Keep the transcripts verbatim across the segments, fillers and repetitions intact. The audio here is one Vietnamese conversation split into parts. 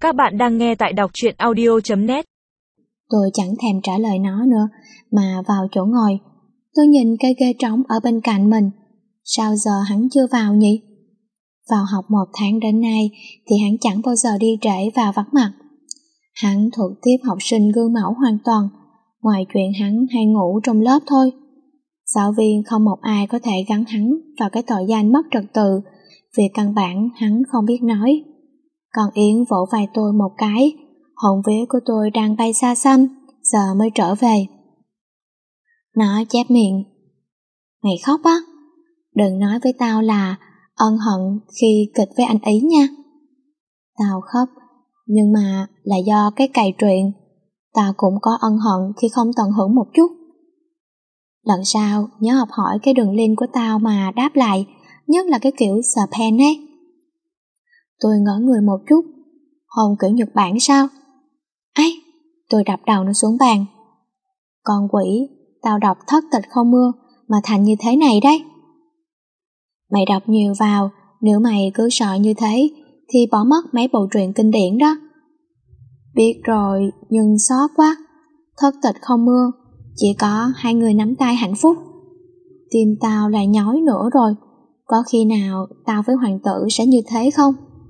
Các bạn đang nghe tại đọc truyện audio chấm net. Tôi chẳng thèm trả lời nó nữa, mà vào chỗ ngồi. Tôi nhìn cây ghế trống ở bên cạnh mình. Sao giờ hắn chưa vào nhỉ? Vào học một tháng đến nay thì hắn chẳng bao giờ đi trễ và vắng mặt. Hắn thuộc tiếp học sinh gương mẫu hoàn toàn, ngoài chuyện hắn hay ngủ trong lớp thôi. Giáo viên không một ai có thể gắn hắn vào cái tội danh mất trật tự, vì căn bản hắn không biết nói. Còn Yến vỗ vai tôi một cái, hồn vía của tôi đang bay xa xăm, giờ mới trở về. Nó chép miệng. Mày khóc á? Đừng nói với tao là ân hận khi kịch với anh ấy nha. Tao khóc, nhưng mà là do cái cày truyện. Tao cũng có ân hận khi không tận hưởng một chút. Lần sau nhớ học hỏi cái đường link của tao mà đáp lại, nhất là cái kiểu spam ấy. Tôi ngỡ người một chút. Hôn kiểu Nhật Bản sao? Ấy, tôi đập đầu nó xuống bàn. Con quỷ, tao đọc thất tịch không mưa mà thành như thế này đấy. Mày đọc nhiều vào, nếu mày cứ sợ như thế thì bỏ mất mấy bộ truyện kinh điển đó. Biết rồi, nhưng xót quá. Thất tịch không mưa, chỉ có hai người nắm tay hạnh phúc. Tim tao lại nhói nữa rồi. Có khi nào tao với hoàng tử sẽ như thế không?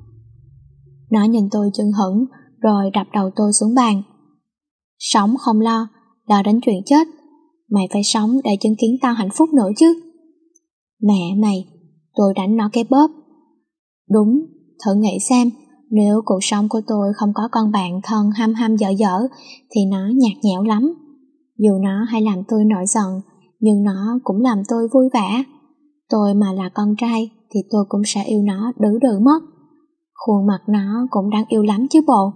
Nó nhìn tôi chưng hửng, rồi đập đầu tôi xuống bàn. Sống không lo, lo đến chuyện chết. Mày phải sống để chứng kiến tao hạnh phúc nữa chứ. Mẹ mày, tôi đánh nó cái bóp. Đúng, thử nghĩ xem, nếu cuộc sống của tôi không có con bạn thân hăm hăm dở dở thì nó nhạt nhẽo lắm. Dù nó hay làm tôi nổi giận, nhưng nó cũng làm tôi vui vẻ. Tôi mà là con trai thì tôi cũng sẽ yêu nó đứ đừ mất. Khuôn mặt nó cũng đáng yêu lắm chứ bộ.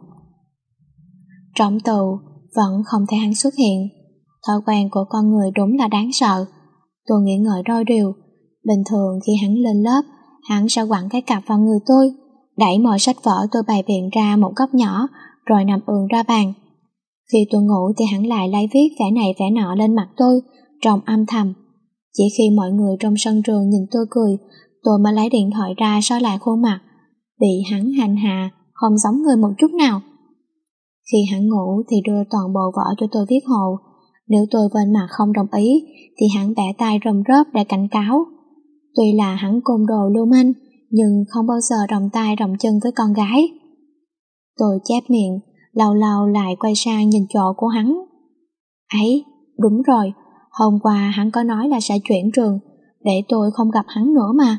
Trong tù vẫn không thấy hắn xuất hiện. Thói quen của con người đúng là đáng sợ. Tôi nghĩ ngợi đôi điều. Bình thường khi hắn lên lớp, hắn sẽ quẳng cái cặp vào người tôi, đẩy mọi sách vở tôi bày biện ra một góc nhỏ, rồi nằm ườn ra bàn. Khi tôi ngủ thì hắn lại lấy viết vẽ này vẽ nọ lên mặt tôi, trong âm thầm. Chỉ khi mọi người trong sân trường nhìn tôi cười, tôi mới lấy điện thoại ra soi lại khuôn mặt. Bị hắn hành hạ, không giống người một chút nào. Khi hắn ngủ thì đưa toàn bộ vở cho tôi viết hộ. Nếu tôi bên mặt không đồng ý thì hắn bẻ tay rầm rớp để cảnh cáo. Tuy là hắn côn đồ lưu manh, nhưng không bao giờ đồng tay đồng chân với con gái. Tôi chép miệng, lâu lâu lại quay sang nhìn chỗ của hắn. Ấy, đúng rồi, hôm qua hắn có nói là sẽ chuyển trường, để tôi không gặp hắn nữa mà.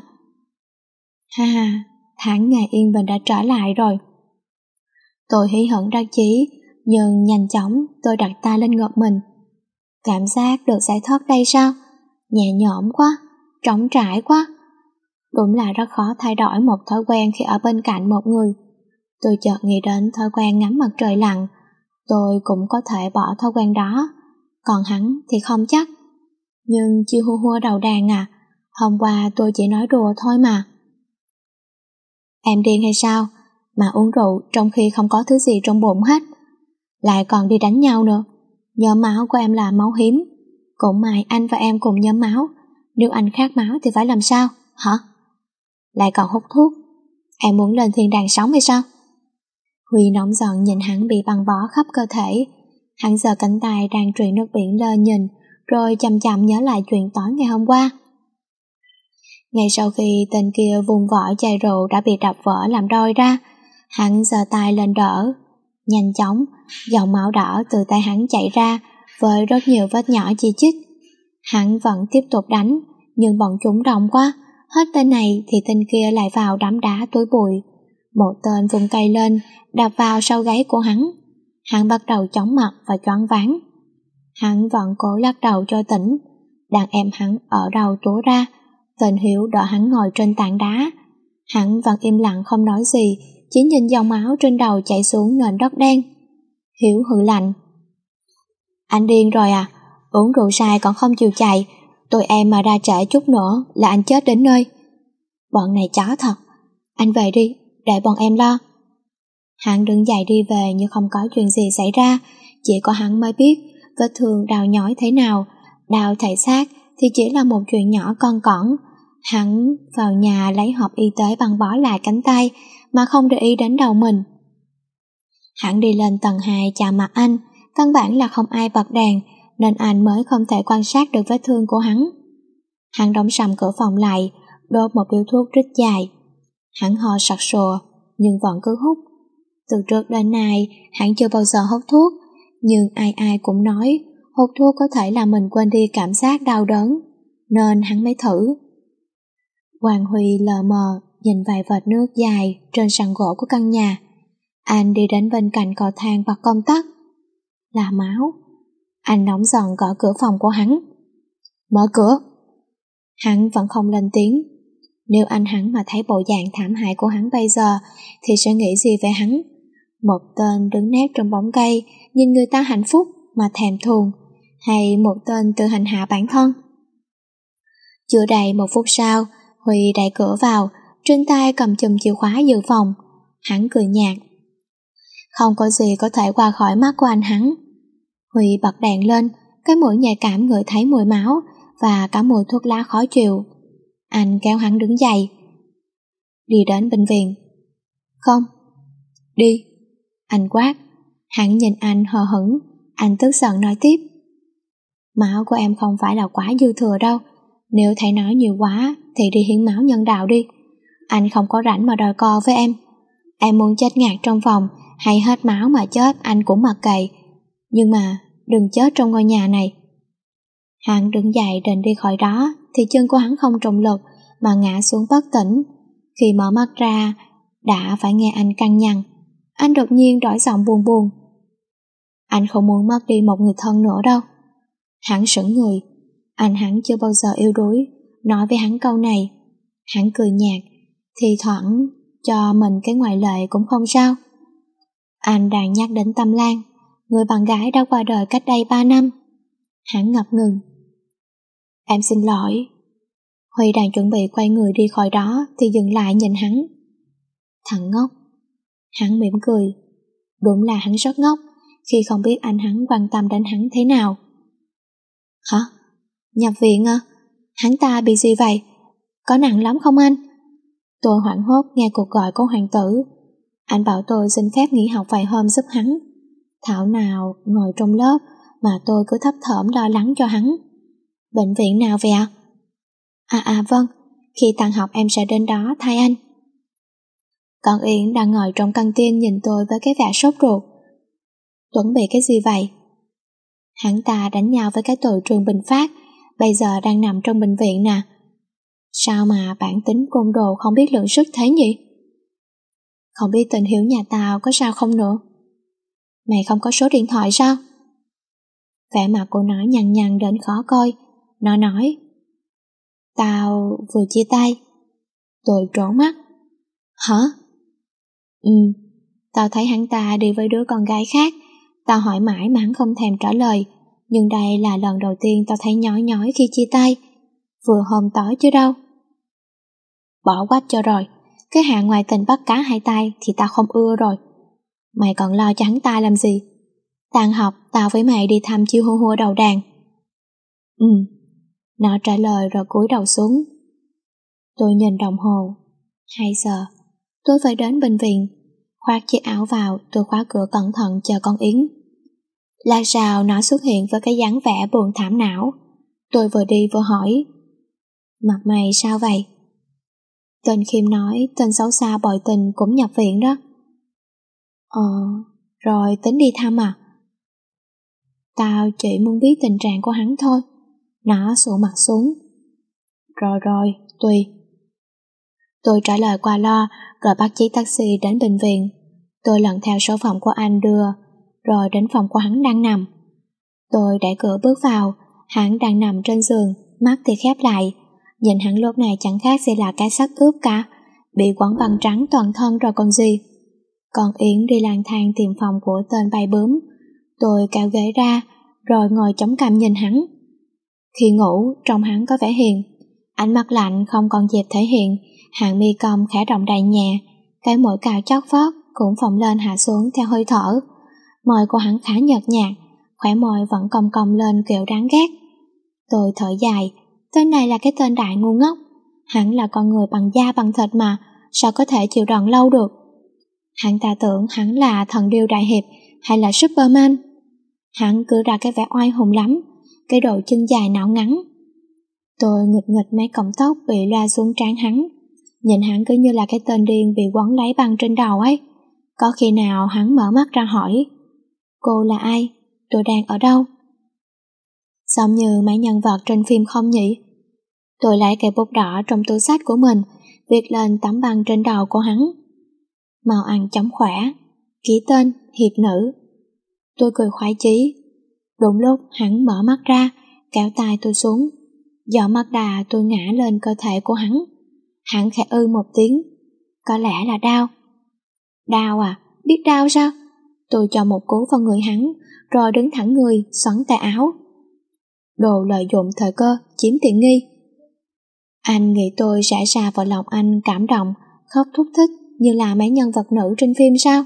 Ha ha, tháng ngày yên bình đã trở lại rồi. Tôi hí hửng đắc chí, nhưng nhanh chóng tôi đặt tay lên ngực mình. Cảm giác được giải thoát đây sao? Nhẹ nhõm quá, trống trải quá. Đúng là rất khó thay đổi một thói quen khi ở bên cạnh một người. Tôi chợt nghĩ đến thói quen ngắm mặt trời lặn. Tôi cũng có thể bỏ thói quen đó, còn hắn thì không chắc. Nhưng chiêu hua hua đầu đàn à, hôm qua tôi chỉ nói đùa thôi mà. Em điên hay sao mà uống rượu trong khi không có thứ gì trong bụng hết, lại còn đi đánh nhau nữa. Nhóm máu của em là máu hiếm, cũng may anh và em cùng nhóm máu. Nếu anh khác máu thì phải làm sao hả? Lại còn hút thuốc. Em muốn lên thiên đàng sống hay sao? Huy nóng giận nhìn hắn bị băng bó khắp cơ thể. Hắn giơ cánh tay đang truyền nước biển lên nhìn, rồi chậm chậm nhớ lại chuyện tối ngày hôm qua. Ngay sau khi tên kia vùng vỏ chai rượu đã bị đập vỡ làm đôi ra, hắn giơ tay lên đỡ. Nhanh chóng, dòng máu đỏ từ tay hắn chảy ra với rất nhiều vết nhỏ chi chít. Hắn vẫn tiếp tục đánh, nhưng bọn chúng đông quá, hết tên này thì tên kia lại vào đấm đá túi bụi. Một tên vùng cây lên, đạp vào sau gáy của hắn. Hắn bắt đầu chóng mặt và choáng váng. Hắn vẫn cố lắc đầu cho tỉnh. Đàn em hắn ở đầu túa ra. Tên Hiếu đỡ hắn ngồi trên tảng đá. Hắn vẫn im lặng không nói gì, chỉ nhìn dòng máu trên đầu chảy xuống nền đất đen. Hiếu hừ lạnh. Anh điên rồi à? Uống rượu say còn không chịu chạy. Tụi em mà ra trễ chút nữa là anh chết đến nơi. Bọn này chó thật. Anh về đi, để bọn em lo. Hắn đứng dậy đi về như không có chuyện gì xảy ra. Chỉ có hắn mới biết vết thương đau nhói thế nào. Đau thể xác thì chỉ là một chuyện nhỏ con cỏn. Hắn vào nhà lấy hộp y tế băng bó lại cánh tay mà không để ý đến đầu mình. Hắn đi lên tầng hai chạm mặt anh, căn bản là không ai bật đèn, nên anh mới không thể quan sát được vết thương của hắn. Hắn đóng sầm cửa phòng lại, đốt một điếu thuốc rít dài. Hắn ho sặc sụa, nhưng vẫn cứ hút. Từ trước đến nay, hắn chưa bao giờ hút thuốc, nhưng ai ai cũng nói hút thuốc có thể làm mình quên đi cảm giác đau đớn, nên hắn mới thử. Hoàng Huy lờ mờ nhìn vài vệt nước dài trên sàn gỗ của căn nhà. Anh đi đến bên cạnh cầu thang bật công tắc. Là máu. Anh nóng giận gõ cửa phòng của hắn. Mở cửa. Hắn vẫn không lên tiếng. Nếu anh hắn mà thấy bộ dạng thảm hại của hắn bây giờ thì sẽ nghĩ gì về hắn? Một tên đứng nép trong bóng cây nhìn người ta hạnh phúc mà thèm thuồng, hay một tên tự hành hạ bản thân? Chưa đầy một phút sau, Huy đẩy cửa vào, trên tay cầm chùm chìa khóa dự phòng. Hắn cười nhạt. Không có gì có thể qua khỏi mắt của anh hắn. Huy bật đèn lên, cái mũi nhạy cảm ngửi thấy mùi máu và cả mùi thuốc lá khó chịu. Anh kéo hắn đứng dậy. Đi đến bệnh viện. Không. Đi. Anh quát. Hắn nhìn anh hờ hững. Anh tức giận nói tiếp. Máu của em không phải là quá dư thừa đâu. Nếu thấy nói nhiều quá thì đi hiến máu nhân đạo đi. Anh không có rảnh mà đòi co với em. Em muốn chết ngạt trong phòng hay hết máu mà chết anh cũng mặc kệ. Nhưng mà đừng chết trong ngôi nhà này. Hắn đứng dậy định đi khỏi đó thì chân của hắn không trọng lực mà ngã xuống bất tỉnh. Khi mở mắt ra đã phải nghe anh căng nhằn. Anh đột nhiên đổi giọng buồn buồn. Anh không muốn mất đi một người thân nữa đâu. Hắn sững người. Anh hắn chưa bao giờ yếu đuối nói với hắn câu này. Hắn cười nhạt. Thì thoảng cho mình cái ngoại lệ cũng không sao. Anh đang nhắc đến Tâm Lan, người bạn gái đã qua đời cách đây ba năm. Hắn ngập ngừng. Em xin lỗi. Huy đang chuẩn bị quay người đi khỏi đó thì dừng lại nhìn hắn. Thằng ngốc. Hắn mỉm cười. Đúng là hắn rất ngốc khi không biết anh hắn quan tâm đến hắn thế nào. Hả? Nhập viện à? Hắn ta bị gì vậy? Có nặng lắm không anh? Tôi hoảng hốt nghe cuộc gọi của hoàng tử. Anh bảo tôi xin phép nghỉ học vài hôm giúp hắn. Thảo nào ngồi trong lớp mà tôi cứ thấp thỏm lo lắng cho hắn. Bệnh viện nào vậy ạ? À à vâng, khi tan học em sẽ đến đó thay anh. Con Yến đang ngồi trong căng tin nhìn tôi với cái vẻ sốt ruột. Tuấn bị cái gì vậy? Hắn ta đánh nhau với cái tội Trường Bình Phát, bây giờ đang nằm trong bệnh viện nè. Sao mà bản tính côn đồ không biết lượng sức thế nhỉ? Không biết tình Hiếu nhà tao có sao không nữa? Mày không có số điện thoại sao? Vẻ mặt cô nói nhăn nhăn đến khó coi. Nó nói, tao vừa chia tay. Tôi trố mắt. Hả? Ừ, tao thấy hắn ta đi với đứa con gái khác. Tao hỏi mãi mà hắn không thèm trả lời. Nhưng đây là lần đầu tiên tao thấy nhói nhói khi chia tay. Vừa hôm tối chứ đâu. Bỏ quách cho rồi. Cái hạng ngoại tình bắt cá hai tay thì tao không ưa rồi. Mày còn lo cho hắn ta làm gì? Tan học tao với mày đi thăm chiêu hua hua đầu đàn. Ừ. Nó trả lời rồi cúi đầu xuống. Tôi nhìn đồng hồ. Hai giờ. Tôi phải đến bệnh viện. Khoác chiếc áo vào, tôi khóa cửa cẩn thận chờ con Yến. Lát sau nó xuất hiện với cái dáng vẻ buồn thảm não. Tôi vừa đi vừa hỏi, mặt mày sao vậy? Tên Khiêm nói tên xấu xa bội tình cũng nhập viện đó. Ờ, rồi tính đi thăm à? Tao chỉ muốn biết tình trạng của hắn thôi. Nó sụ mặt xuống. Rồi rồi, tùy. Tôi trả lời qua lo rồi bắt chiếc taxi đến bệnh viện. Tôi lần theo số phòng của anh đưa, rồi đến phòng của hắn đang nằm. Tôi đẩy cửa bước vào. Hắn đang nằm trên giường, mắt thì khép lại. Nhìn hắn lúc này chẳng khác gì là cái xác ướp cả, bị quấn băng trắng toàn thân rồi còn gì. Còn Yến đi lang thang tìm phòng của tên bay bướm. Tôi kéo ghế ra, rồi ngồi chống cằm nhìn hắn. Khi ngủ, trông hắn có vẻ hiền. Ánh mắt lạnh không còn dịp thể hiện, hàng mi cong khẽ động đậy nhẹ, cái mũi cào chót vót cũng phồng lên hạ xuống theo hơi thở. Môi của hắn khá nhợt nhạt, khóe môi vẫn cong cong lên kiểu đáng ghét. Tôi thở dài, tên này là cái tên đại ngu ngốc. Hắn là con người bằng da bằng thịt mà, sao có thể chịu đòn lâu được? Hắn ta tưởng hắn là thần điêu đại hiệp hay là Superman. Hắn cứ ra cái vẻ oai hùng lắm, cái độ chân dài não ngắn. Tôi nghịch nghịch mấy cọng tóc bị loa xuống trán hắn, nhìn hắn cứ như là cái tên điên bị quấn lấy băng trên đầu ấy. Có khi nào hắn mở mắt ra hỏi, cô là ai? Tôi đang ở đâu? Giống như mấy nhân vật trên phim không nhỉ? Tôi lấy cây bút đỏ trong túi xách của mình, viết lên tấm băng trên đầu của hắn. Màu ăn chóng khỏe, ký tên, hiệp nữ. Tôi cười khoái chí. Đúng lúc hắn mở mắt ra, kéo tay tôi xuống. Do mắt đà tôi ngã lên cơ thể của hắn. Hắn khẽ ư một tiếng. Có lẽ là đau. Đau à? Biết đau sao? Tôi cho một cú vào người hắn, rồi đứng thẳng người, xoắn tay áo. Đồ lợi dụng thời cơ, chiếm tiện nghi. Anh nghĩ tôi sẽ xa vào lòng anh cảm động, khóc thúc thích như là mấy nhân vật nữ trên phim sao?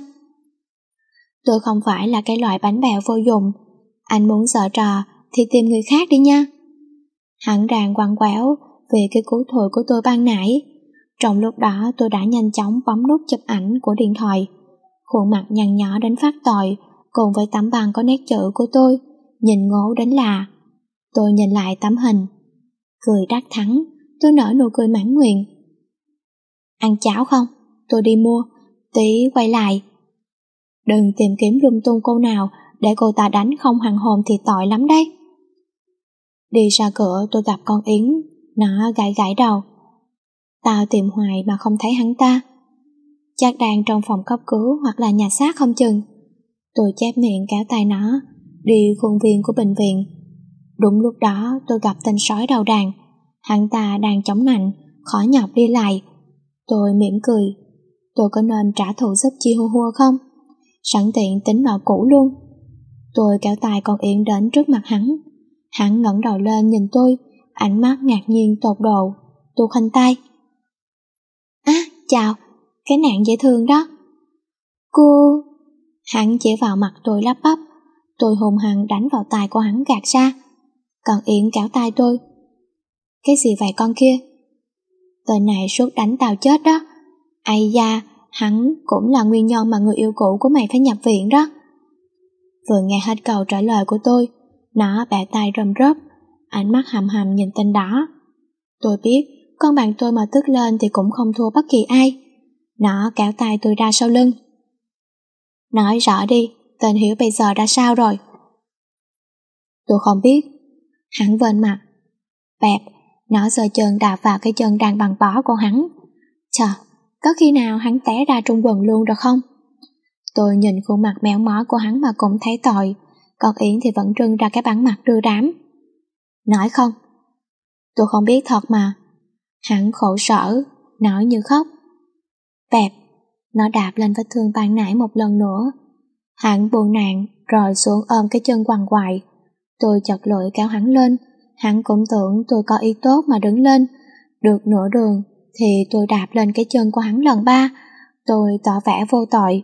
Tôi không phải là cái loại bánh bèo vô dụng. Anh muốn giở trò thì tìm người khác đi nha. Hắn đang quằn quẹo về cái cú thổi của tôi ban nãy. Trong lúc đó tôi đã nhanh chóng bấm nút chụp ảnh của điện thoại. Khuôn mặt nhăn nhó đến phát tội, cùng với tấm băng có nét chữ của tôi, nhìn ngố đến lạ. Tôi nhìn lại tấm hình, cười đắc thắng. Tôi nở nụ cười mãn nguyện. Ăn cháo không? Tôi đi mua, tí quay lại. Đừng tìm kiếm lung tung cô nào để cô ta đánh không hoàn hồn thì tội lắm đấy. Đi ra cửa tôi gặp con Yến, nó gãi gãi đầu. Tao tìm hoài mà không thấy hắn ta. Chắc đang trong phòng cấp cứu hoặc là nhà xác không chừng. Tôi chép miệng kéo tay nó, đi khuôn viên của bệnh viện. Đúng lúc đó tôi gặp tên sói đầu đàn. Hắn ta đang chống nạnh, khó nhọc đi lại. Tôi mỉm cười. Tôi có nên trả thù giúp Chihuahua không? Sẵn tiện tính nợ cũ luôn. Tôi kéo tay con Yến đến trước mặt hắn. Hắn ngẩng đầu lên nhìn tôi, ánh mắt ngạc nhiên tột độ. Tôi khoanh tay. À, chào, cái nạn dễ thương đó. Cô... Hắn chỉ vào mặt tôi lắp bắp. Tôi hùng hăng đánh vào tay của hắn gạt ra. Còn Yến kéo tay tôi. Cái gì vậy con kia? Tên này suốt đánh tao chết đó. Ây da, hắn cũng là nguyên nhân mà người yêu cũ của mày phải nhập viện đó. Vừa nghe hết câu trả lời của tôi, nó bẻ tay rầm rớp, ánh mắt hầm hầm nhìn tên đó. Tôi biết, con bạn tôi mà tức lên thì cũng không thua bất kỳ ai. Nó kéo tay tôi ra sau lưng. Nói rõ đi, tên Hiếu bây giờ đã sao rồi? Tôi không biết. Hắn vênh mặt. Bẹp, nó giơ chân đạp vào cái chân đang bằng bó của hắn. Trời, có khi nào hắn té ra trong quần luôn rồi không? Tôi nhìn khuôn mặt méo mó của hắn mà cũng thấy tội. Còn Yến thì vẫn trưng ra cái bản mặt đưa đám. Nói không? Tôi không biết thật mà. Hắn khổ sở, nói như khóc. Bẹp, nó đạp lên vết thương ban nãy một lần nữa. Hắn buồn nạn rồi xuống ôm cái chân quằn quại. Tôi chật lưỡi kéo hắn lên. Hắn cũng tưởng tôi có ý tốt mà đứng lên. Được nửa đường thì tôi đạp lên cái chân của hắn lần ba. Tôi tỏ vẻ vô tội.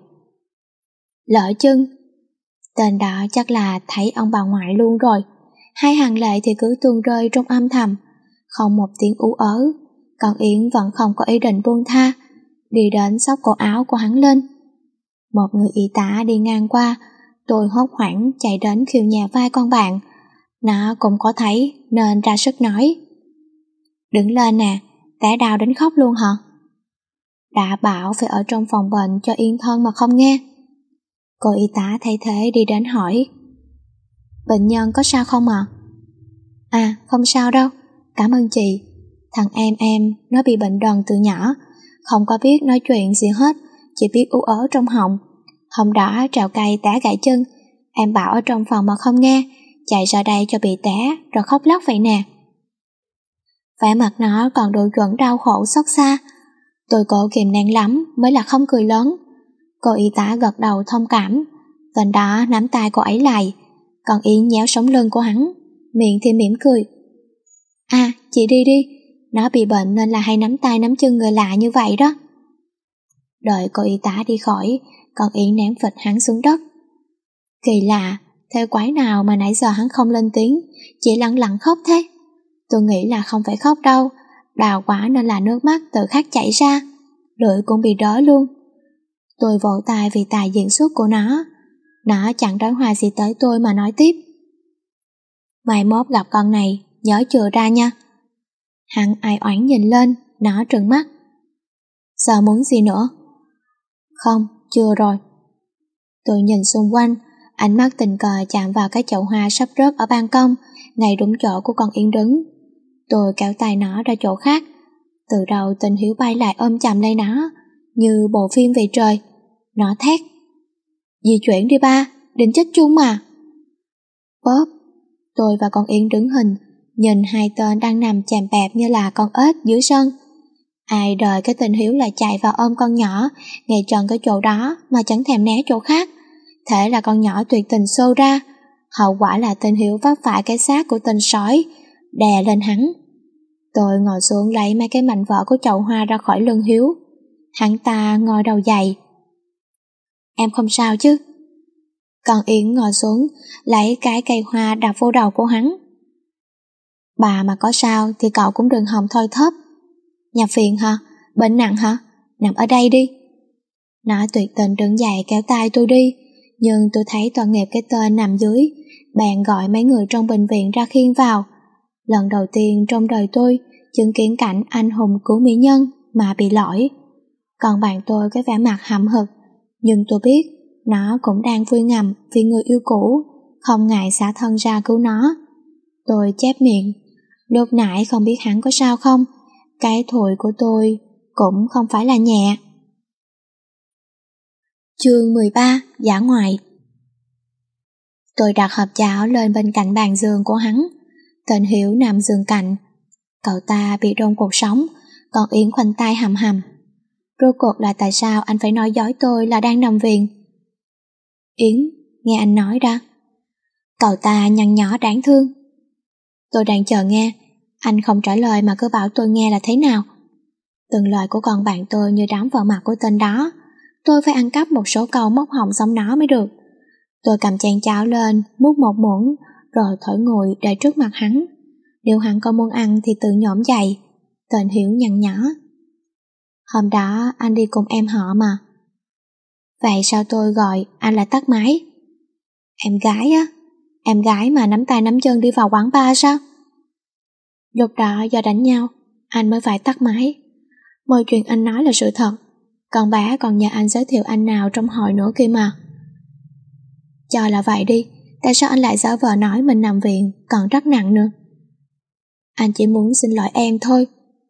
Lỡ chân. Tên đó chắc là thấy ông bà ngoại luôn rồi. Hai hàng lệ thì cứ tuôn rơi trong âm thầm, không một tiếng ú ớ. Còn Yến vẫn không có ý định buông tha, đi đến xốc cổ áo của hắn lên. Một người y tá đi ngang qua. Tôi hốt hoảng chạy đến khiêu nhẹ vai con bạn. Nó cũng có thấy nên ra sức nói. Đứng lên nè, té đau đến khóc luôn hả? Đã bảo phải ở trong phòng bệnh cho yên thân mà không nghe. Cô y tá thay thế đi đến hỏi. Bệnh nhân có sao không ạ? À? à không sao đâu, cảm ơn chị. Thằng em em nó bị bệnh đần từ nhỏ, không có biết nói chuyện gì hết, chỉ biết ú ớ trong họng. Hôm đó trèo cây té gãy chân, em bảo ở trong phòng mà không nghe, chạy ra đây cho bị té rồi khóc lóc vậy nè. Vẻ mặt nó còn độ chuẩn đau khổ xót xa. Tôi cố kìm nén lắm mới là không cười lớn. Cô y tá gật đầu thông cảm. Tên đó nắm tay cô ấy lại. Còn Yến nhéo sống lưng của hắn, miệng thì mỉm cười. À, chị đi đi, nó bị bệnh nên là hay nắm tay nắm chân người lạ như vậy đó. Đợi cô y tá đi khỏi, còn Yến ném phịch hắn xuống đất. Kỳ lạ, thế quái nào mà nãy giờ hắn không lên tiếng, chỉ lặng lặng khóc thế. Tôi nghĩ là không phải khóc đâu, đau quá nên là nước mắt tự khắc chảy ra, lưỡi cũng bị đớ luôn. Tôi vỗ tay vì tài diễn xuất của nó. Nó chẳng nói hoài gì tới tôi mà nói tiếp. Mai mốt gặp con này, nhớ chừa ra nha. Hắn ai oán nhìn lên, nó trừng mắt. Giờ muốn gì nữa? Không, chưa rồi. Tôi nhìn xung quanh, ánh mắt tình cờ chạm vào cái chậu hoa sắp rớt ở ban công, ngay đúng chỗ của con Yến đứng. Tôi kéo tay nó ra chỗ khác. Từ đầu Tình Hiếu bay lại ôm chầm lấy nó, như bộ phim về trời. Nó thét. Di chuyển đi ba, định chết chung mà. Bóp. Tôi và con Yến đứng hình, nhìn hai tên đang nằm chèm bẹp như là con ếch dưới sân. Ai đời cái Tình Hiếu lại chạy vào ôm con nhỏ ngay trần cái chỗ đó mà chẳng thèm né chỗ khác. Thế là con nhỏ tuyệt tình xô ra. Hậu quả là Tình Hiếu vấp phải cái xác của Tình sói đè lên hắn. Tôi ngồi xuống lấy mấy cái mảnh vỡ của chậu hoa ra khỏi lưng Hiếu. Hắn ta ngồi đầu dậy. Em không sao chứ? Còn Yến ngồi xuống lấy cái cây hoa đập vô đầu của hắn. Bà mà có sao thì cậu cũng đừng hòng thôi thóp. Nhập viện hả? Bệnh nặng hả? Nằm ở đây đi. Nó tuyệt tình đứng dậy kéo tay tôi đi, nhưng tôi thấy tội nghiệp cái tên nằm dưới, bèn gọi mấy người trong bệnh viện ra khiêng vào. Lần đầu tiên trong đời tôi chứng kiến cảnh anh hùng cứu mỹ nhân mà bị lỗi. Còn bạn tôi cái vẻ mặt hậm hực, nhưng tôi biết nó cũng đang vui ngầm vì người yêu cũ, không ngại xả thân ra cứu nó. Tôi chép miệng. Lúc nãy không biết hắn có sao không, cái thụi của tôi cũng không phải là nhẹ. Chương mười ba. Dã ngoại. Tôi đặt hộp cháo lên bên cạnh bàn giường của hắn. Tình Hiếu nằm giường cạnh. Cậu ta bị rôn cuộc sống, còn Yến khoanh tay hầm hầm. Rốt cuộc là tại sao anh phải nói dối tôi là đang nằm viện? Yến, nghe anh nói đã. Cậu ta nhăn nhó đáng thương. Tôi đang chờ nghe. Anh không trả lời mà cứ bảo tôi nghe là thế nào? Từng lời của con bạn tôi như đóng vào mặt của tên đó. Tôi phải ăn cắp một số câu móc họng sống nó mới được. Tôi cầm chén cháo lên, múc một muỗng, rồi thổi nguội để trước mặt hắn. Nếu hắn có muốn ăn thì tự nhổm dậy. Tên Hiếu nhăn nhó. Hôm đó anh đi cùng em họ mà. Vậy sao tôi gọi anh là tắt máy? Em gái á? Em gái mà nắm tay nắm chân đi vào quán bar sao? Lúc đó do đánh nhau, anh mới phải tắt máy. Mọi chuyện anh nói là sự thật. Còn bé còn nhờ anh giới thiệu anh nào trong hội nữa kia mà. Cho là vậy đi, tại sao anh lại giả vờ nói mình nằm viện còn rất nặng nữa? Anh chỉ muốn xin lỗi em thôi.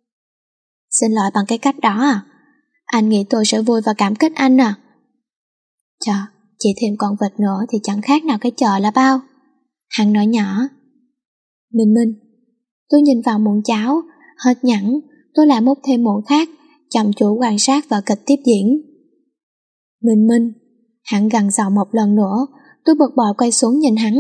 Xin lỗi bằng cái cách đó à? Anh nghĩ tôi sẽ vui và cảm kích anh à? Trời, chỉ thêm con vịt nữa thì chẳng khác nào cái chợ là bao. Hắn nói nhỏ. Minh Minh. Tôi nhìn vào muỗng cháo, hết nhẵn, tôi lại múc thêm muỗng khác, chăm chú quan sát vào kịch tiếp diễn. Minh Minh. Hắn gằn giọng một lần nữa, tôi bực bội quay xuống nhìn hắn.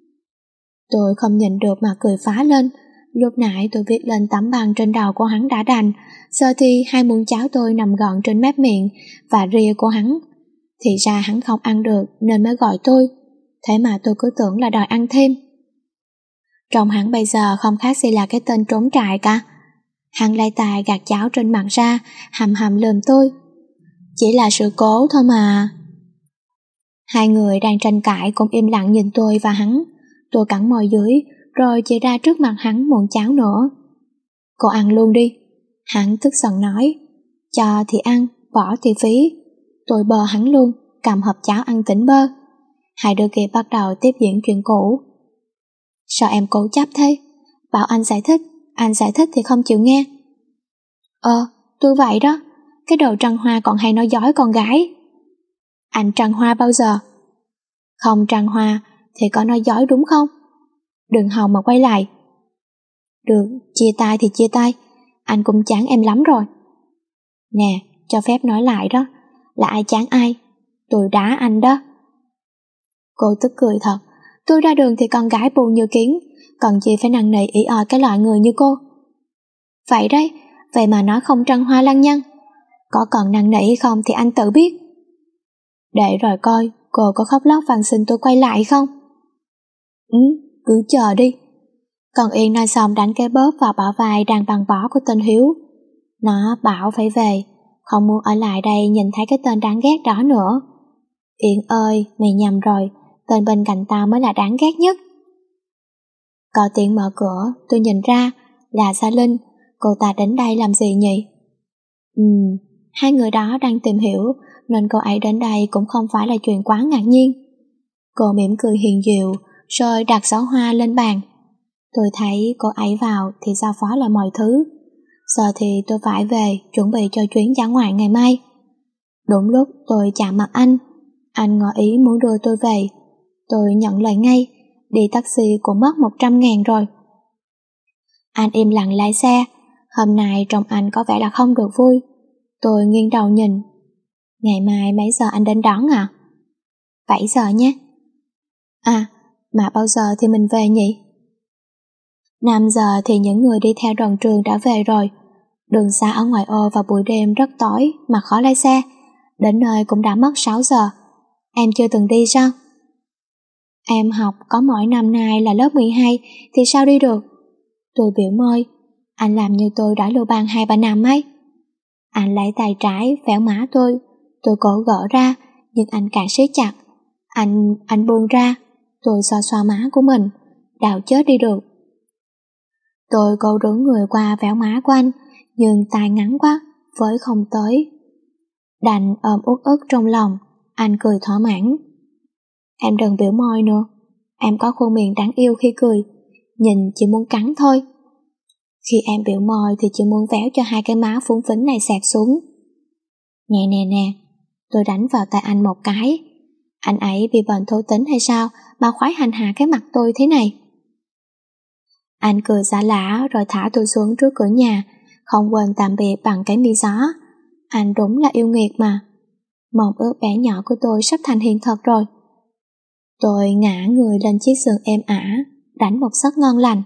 Tôi không nhìn được mà cười phá lên. Lúc nãy tôi viết lên tấm băng trên đầu của hắn đã đành, giờ thì hai muỗng cháo tôi nằm gọn trên mép miệng và ria của hắn. Thì ra hắn không ăn được nên mới gọi tôi, thế mà tôi cứ tưởng là đòi ăn thêm. Trông hắn bây giờ không khác gì là cái tên trốn trại cả. Hắn lấy tay gạt cháo trên mặt ra, hầm hầm lườm tôi. Chỉ là sự cố thôi mà. Hai người đang tranh cãi cũng im lặng nhìn tôi và hắn. Tôi cắn môi dưới, rồi chỉ ra trước mặt hắn muỗng cháo nữa. Cô ăn luôn đi. Hắn tức giận nói. Cho thì ăn, bỏ thì phí. Tôi bơ hắn luôn, cầm hộp cháo ăn tỉnh bơ. Hai đứa kia bắt đầu tiếp diễn chuyện cũ. Sao em cố chấp thế? Bảo anh giải thích, anh giải thích thì không chịu nghe. Ờ, tôi vậy đó. Cái đồ trăng hoa còn hay nói dối con gái. Anh trăng hoa bao giờ? Không trăng hoa thì có nói dối đúng không? Đừng hòng mà quay lại. Được, chia tay thì chia tay. Anh cũng chán em lắm rồi. Nè, cho phép nói lại đó. Là ai chán ai? Tôi đá anh đó. Cô tức cười thật. Tôi ra đường thì con gái buồn như kiến, còn chị phải năn nỉ ỷ ỏi cái loại người như cô. Vậy đấy, vậy mà nói không trăng hoa lăng nhăng. Có còn năn nỉ không thì anh tự biết. Để rồi coi cô có khóc lóc van xin tôi quay lại không? Ừ, cứ chờ đi. Còn Yên nói xong đánh cái bóp vào bả vai đang bằng bó của tên Hiếu. Nó bảo phải về, không muốn ở lại đây nhìn thấy cái tên đáng ghét đó nữa. Yến ơi, mày nhầm rồi, tên bên cạnh tao mới là đáng ghét nhất. Có tiếng mở cửa, tôi nhìn ra là Sa Linh. Cô ta đến đây làm gì nhỉ? Ừm, hai người đó đang tìm hiểu, nên cô ấy đến đây cũng không phải là chuyện quá ngạc nhiên. Cô mỉm cười hiền diệu, rồi đặt giỏ hoa lên bàn. Tôi thấy cô ấy vào thì giao phó lại mọi thứ. Giờ thì tôi phải về, chuẩn bị cho chuyến dã ngoại ngày mai. Đúng lúc tôi chạm mặt anh, anh ngỏ ý muốn đưa tôi về. Tôi nhận lời ngay, đi taxi cũng mất một trăm ngàn rồi. Anh im lặng lái xe, hôm nay trông anh có vẻ là không được vui. Tôi nghiêng đầu nhìn. Ngày mai mấy giờ anh đến đón à? bảy giờ nhé. À, mà bao giờ thì mình về nhỉ? năm giờ thì những người đi theo đoàn trường đã về rồi. Đường xa ở ngoại ô vào buổi đêm rất tối mà khó lái xe. Đến nơi cũng đã mất sáu giờ. Em chưa từng đi sao? Em học có mỗi năm nay là lớp mười hai thì sao đi được? Tôi biểu môi. Anh làm như tôi đã lưu ban hai ba năm ấy. Anh lấy tay trái véo má tôi. Tôi cố gỡ ra, nhưng anh càng siết chặt. Anh, anh buông ra. Tôi xoa xoa má của mình. Đau chết đi được. Tôi cố đứng người qua véo má của anh, nhưng tay ngắn quá, với không tới. Đành ôm uất ức trong lòng. Anh cười thỏa mãn. Em đừng biểu môi nữa. Em có khuôn miệng đáng yêu khi cười. Nhìn chỉ muốn cắn thôi. Khi em biểu môi thì chỉ muốn véo cho hai cái má phúng phính này xẹt xuống. Nè nè nè. Tôi đánh vào tay anh một cái. Anh ấy bị bệnh thô tính hay sao mà khoái hành hạ cái mặt tôi thế này? Anh cười xả lả rồi thả tôi xuống trước cửa nhà, không quên tạm biệt bằng cái mi gió. Anh đúng là yêu nghiệt mà. Mộng ước bé nhỏ của tôi sắp thành hiện thực rồi. Tôi ngã người lên chiếc giường êm ả, đánh một giấc ngon lành.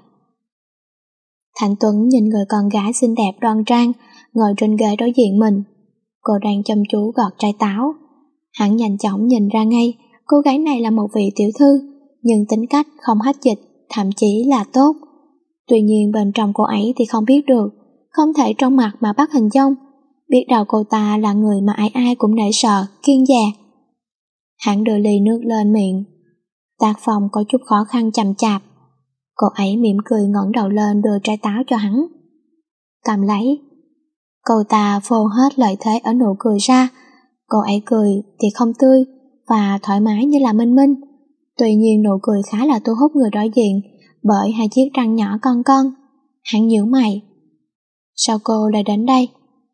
Thành Tuấn nhìn người con gái xinh đẹp đoan trang ngồi trên ghế đối diện mình. Cô đang chăm chú gọt trái táo. Hắn nhanh chóng nhìn ra ngay cô gái này là một vị tiểu thư, nhưng tính cách không hách dịch, thậm chí là tốt. Tuy nhiên bên trong cô ấy thì không biết được, không thể trong mặt mà bắt hình dung. Biết đâu cô ta là người mà ai ai cũng nể sợ, kiêng dè. Hắn đưa ly nước lên miệng. Tác phong có chút khó khăn chậm chạp. Cô ấy mỉm cười ngẩng đầu lên đưa trái táo cho hắn. Cầm lấy. Cô ta phô hết lợi thế ở nụ cười ra. Cô ấy cười thì không tươi và thoải mái như là Minh Minh. Tuy nhiên nụ cười khá là thu hút người đối diện bởi hai chiếc răng nhỏ con con. Hắn nhíu mày. Sao cô lại đến đây?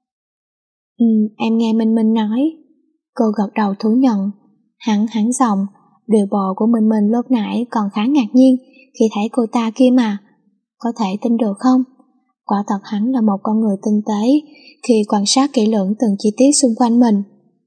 Ừ, em nghe Minh Minh nói. Cô gật đầu thú nhận. Hắn hắn giọng. Điều bộ của Minh Minh lúc nãy còn khá ngạc nhiên khi thấy cô ta kia mà. Có thể tin được không? Quả thật hắn là một con người tinh tế khi quan sát kỹ lưỡng từng chi tiết xung quanh mình.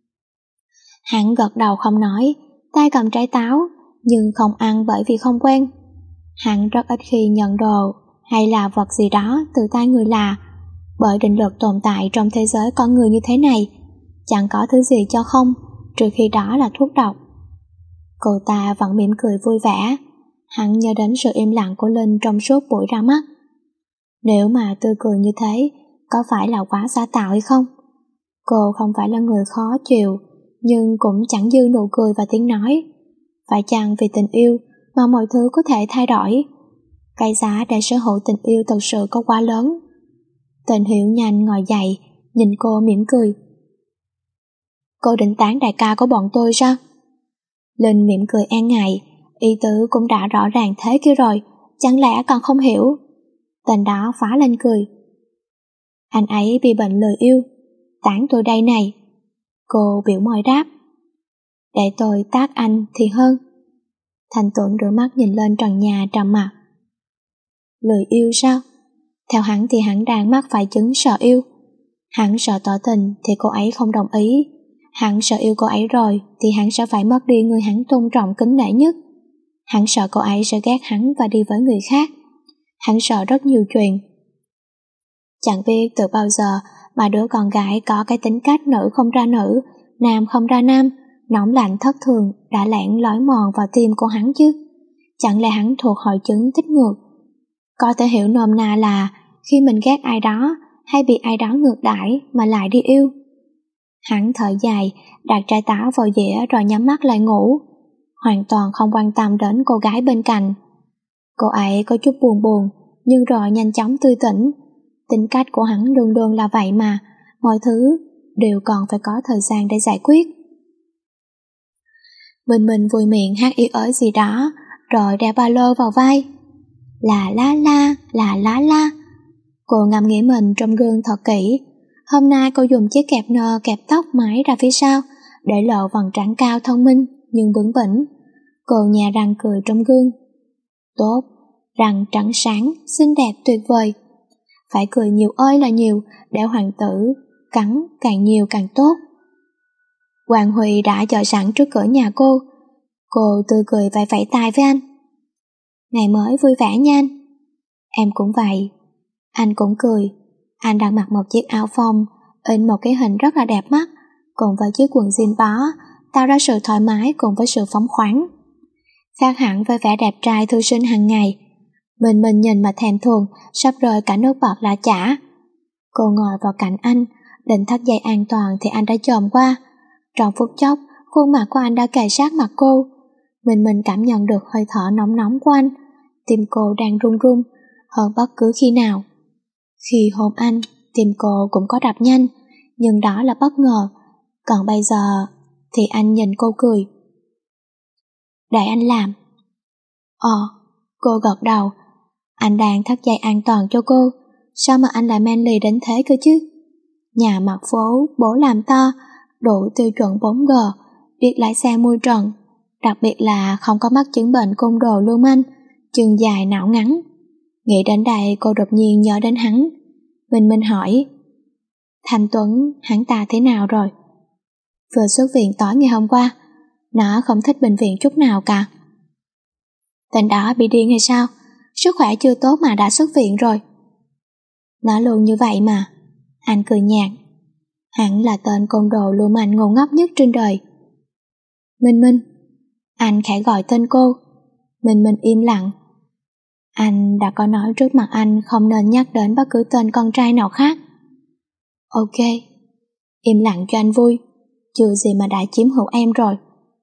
Hắn gật đầu không nói, tay cầm trái táo, nhưng không ăn bởi vì không quen. Hắn rất ít khi nhận đồ hay là vật gì đó từ tay người lạ, bởi định luật tồn tại trong thế giới con người như thế này, chẳng có thứ gì cho không, trừ khi đó là thuốc độc. Cô ta vẫn mỉm cười vui vẻ. Hắn nhớ đến sự im lặng của Linh trong suốt buổi ra mắt. Nếu mà tươi cười như thế, có phải là quá giả tạo hay không? Cô không phải là người khó chịu, nhưng cũng chẳng dư nụ cười và tiếng nói. Phải chăng vì tình yêu mà mọi thứ có thể thay đổi? Cái giá để sở hữu tình yêu thật sự có quá lớn. Tình Hiểu nhanh ngồi dậy, nhìn cô mỉm cười. Cô định tán đại ca của bọn tôi sao? Linh mỉm cười e ngại, ý tứ cũng đã rõ ràng thế kia rồi, chẳng lẽ còn không hiểu? Tên đó phá lên cười. Anh ấy bị bệnh lười yêu, tán tôi đây này. Cô biểu môi đáp. Để tôi tát anh thì hơn. Thành Tuấn rửa mắt nhìn lên trần nhà trầm mặt. Lười yêu sao? Theo hắn thì hắn đang mắc phải chứng sợ yêu. Hắn sợ tỏ tình thì cô ấy không đồng ý. Hắn sợ yêu cô ấy rồi thì hắn sẽ phải mất đi người hắn tôn trọng kính nể nhất. Hắn sợ cô ấy sẽ ghét hắn và đi với người khác. Hắn sợ rất nhiều chuyện. Chẳng biết từ bao giờ mà đứa con gái có cái tính cách nữ không ra nữ, nam không ra nam, nóng lạnh thất thường đã lẻn lói mòn vào tim của hắn chứ. Chẳng lẽ hắn thuộc hội chứng thích ngược? Có thể hiểu nôm na là khi mình ghét ai đó hay bị ai đó ngược đãi mà lại đi yêu. Hắn thở dài, đặt trái táo vào dĩa rồi nhắm mắt lại ngủ, hoàn toàn không quan tâm đến cô gái bên cạnh. Cô ấy có chút buồn buồn, nhưng rồi nhanh chóng tươi tỉnh. Tính cách của hắn luôn luôn là vậy mà, mọi thứ đều còn phải có thời gian để giải quyết. Bình Minh vui miệng hát ý ới gì đó, rồi đeo ba lô vào vai. Là la la, là la la. Cô ngắm nghĩ mình trong gương thật kỹ. Hôm nay cô dùng chiếc kẹp nơ kẹp tóc mái ra phía sau, để lộ vầng trán cao thông minh nhưng bướng bỉnh. Cô nhả răng cười trong gương. Tốt, răng trắng sáng, xinh đẹp tuyệt vời. Phải cười nhiều ơi là nhiều, để hoàng tử cắn càng nhiều càng tốt. Hoàng Huy đã chờ sẵn trước cửa nhà cô. Cô tươi cười vẫy vẫy tay với anh. Ngày mới vui vẻ nha anh. Em cũng vậy. Anh cũng cười. Anh đang mặc một chiếc áo phông in một cái hình rất là đẹp mắt, cùng với chiếc quần jean bó, tạo ra sự thoải mái cùng với sự phóng khoáng. Khác hẳn với vẻ đẹp trai thư sinh hàng ngày. Mình mình nhìn mà thèm thuồng, sắp rơi cả nước bọt lã chả. Cô ngồi vào cạnh anh, định thắt dây an toàn thì anh đã chồm qua. Trong phút chốc, khuôn mặt của anh đã kề sát mặt cô. Mình mình cảm nhận được hơi thở nóng nóng của anh. Tim cô đang run run hơn bất cứ khi nào. Khi hôn anh, tim cô cũng có đập nhanh, nhưng đó là bất ngờ. Còn bây giờ thì anh nhìn cô cười. Để anh làm. Ờ, cô gật đầu. Anh đang thắt dây an toàn cho cô. Sao mà anh lại manly đến thế cơ chứ? Nhà mặt phố, bố làm to, đủ tiêu chuẩn bốn G, biết lái xe mui trần, đặc biệt là không có mắc chứng bệnh côn đồ lưu manh, chân dài não ngắn. Nghĩ đến đây cô đột nhiên nhớ đến hắn. Mình mình hỏi, Thanh Tuấn, hắn ta thế nào rồi? Vừa xuất viện tối ngày hôm qua, nó không thích bệnh viện chút nào cả. Tên đó bị điên hay sao? Sức khỏe chưa tốt mà đã xuất viện rồi. Nó luôn như vậy mà. Anh cười nhạt. Hắn là tên côn đồ lưu manh ngu ngốc nhất trên đời. Minh Minh. Anh khẽ gọi tên cô. Minh Minh im lặng. Anh đã có nói trước mặt anh không nên nhắc đến bất cứ tên con trai nào khác. Ok. Im lặng cho anh vui. Chưa gì mà đã chiếm hữu em rồi.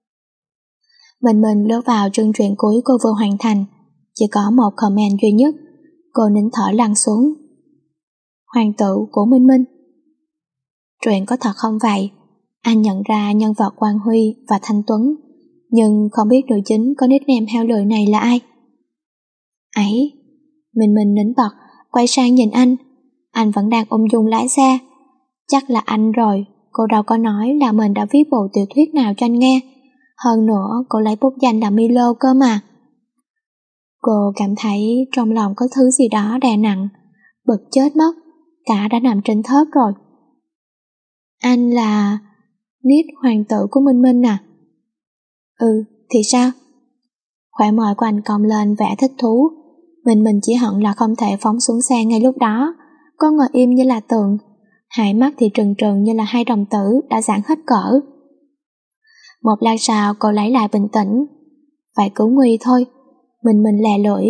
Minh Minh lướt vào chương truyện cuối cô vừa hoàn thành. Chỉ có một comment duy nhất. Cô nín thở lăn xuống. Hoàng tử của Minh Minh. Truyện có thật không vậy? Anh nhận ra nhân vật Quang Huy và Thanh Tuấn, nhưng không biết nữ chính có nickname heo lười này là ai. Ấy, Minh Minh nín bật, quay sang nhìn anh. Anh vẫn đang ung dung lái xe. Chắc là anh rồi, cô đâu có nói là mình đã viết bộ tiểu thuyết nào cho anh nghe. Hơn nữa, cô lấy bút danh là Milo cơ mà. Cô cảm thấy trong lòng có thứ gì đó đè nặng, bực chết mất, cả đã nằm trên thớt rồi. Anh là... Nick hoàng tử của Minh Minh à? Ừ, thì sao? Khỏe môi của anh cong lên vẻ thích thú. Mình mình chỉ hận là không thể phóng xuống xe ngay lúc đó. Cô ngồi im như là tượng, hai mắt thì trừng trừng như là hai đồng tử đã giãn hết cỡ. Một lát sau cô lấy lại bình tĩnh. Phải cứu nguy thôi. Mình mình lè lưỡi.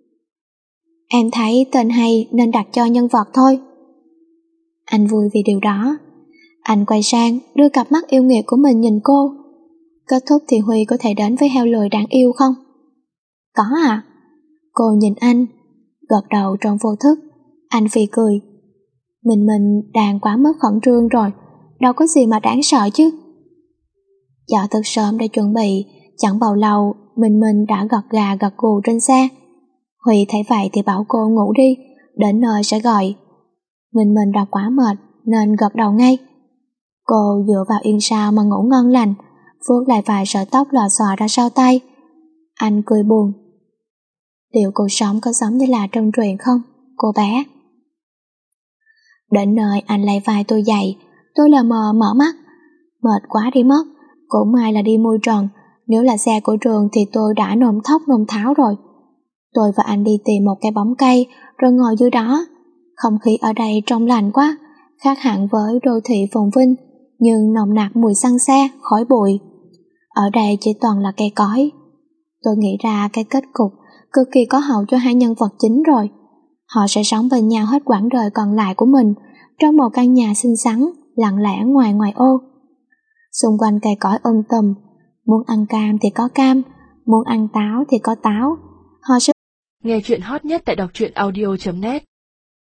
Em thấy tên hay nên đặt cho nhân vật thôi. Anh vui vì điều đó. Anh quay sang đưa cặp mắt yêu nghiệt của mình nhìn cô. Kết thúc thì Huy có thể đến với heo lười đáng yêu không? Có à? Cô nhìn anh, gật đầu trong vô thức. Anh phì cười. Mình mình đang quá mức khẩn trương rồi, đâu có gì mà đáng sợ chứ. Dạo thức sớm để chuẩn bị, chẳng bao lâu mình mình đã gật gà gật gù trên xe. Huy thấy vậy thì bảo cô ngủ đi, đến nơi sẽ gọi. Mình mình đã quá mệt nên gật đầu ngay. Cô dựa vào yên sau mà ngủ ngon lành, vuốt lại vài sợi tóc lòa xòa ra sau tay. Anh cười buồn. Liệu cuộc sống có giống như là trong truyện không, cô bé? Đến nơi anh lấy vai tôi dậy, tôi lờ mờ mở mắt. Mệt quá đi mất, cũng may là đi mui trần, nếu là xe của trường thì tôi đã nôn thốc nôn tháo rồi. Tôi và anh đi tìm một cái bóng cây rồi ngồi dưới đó. Không khí ở đây trong lành quá, khác hẳn với đô thị phồn vinh, nhưng nồng nặc mùi xăng xe, khói bụi. Ở đây chỉ toàn là cây cối. Tôi nghĩ ra cái kết cục cực kỳ có hậu cho hai nhân vật chính rồi. Họ sẽ sống bên nhau hết quãng đời còn lại của mình trong một căn nhà xinh xắn, lặng lẽ ngoài ngoài ô. Xung quanh cây cối um tùm, muốn ăn cam thì có cam, muốn ăn táo thì có táo. Họ sẽ nghe chuyện hot nhất tại đọc truyện audio chấm net.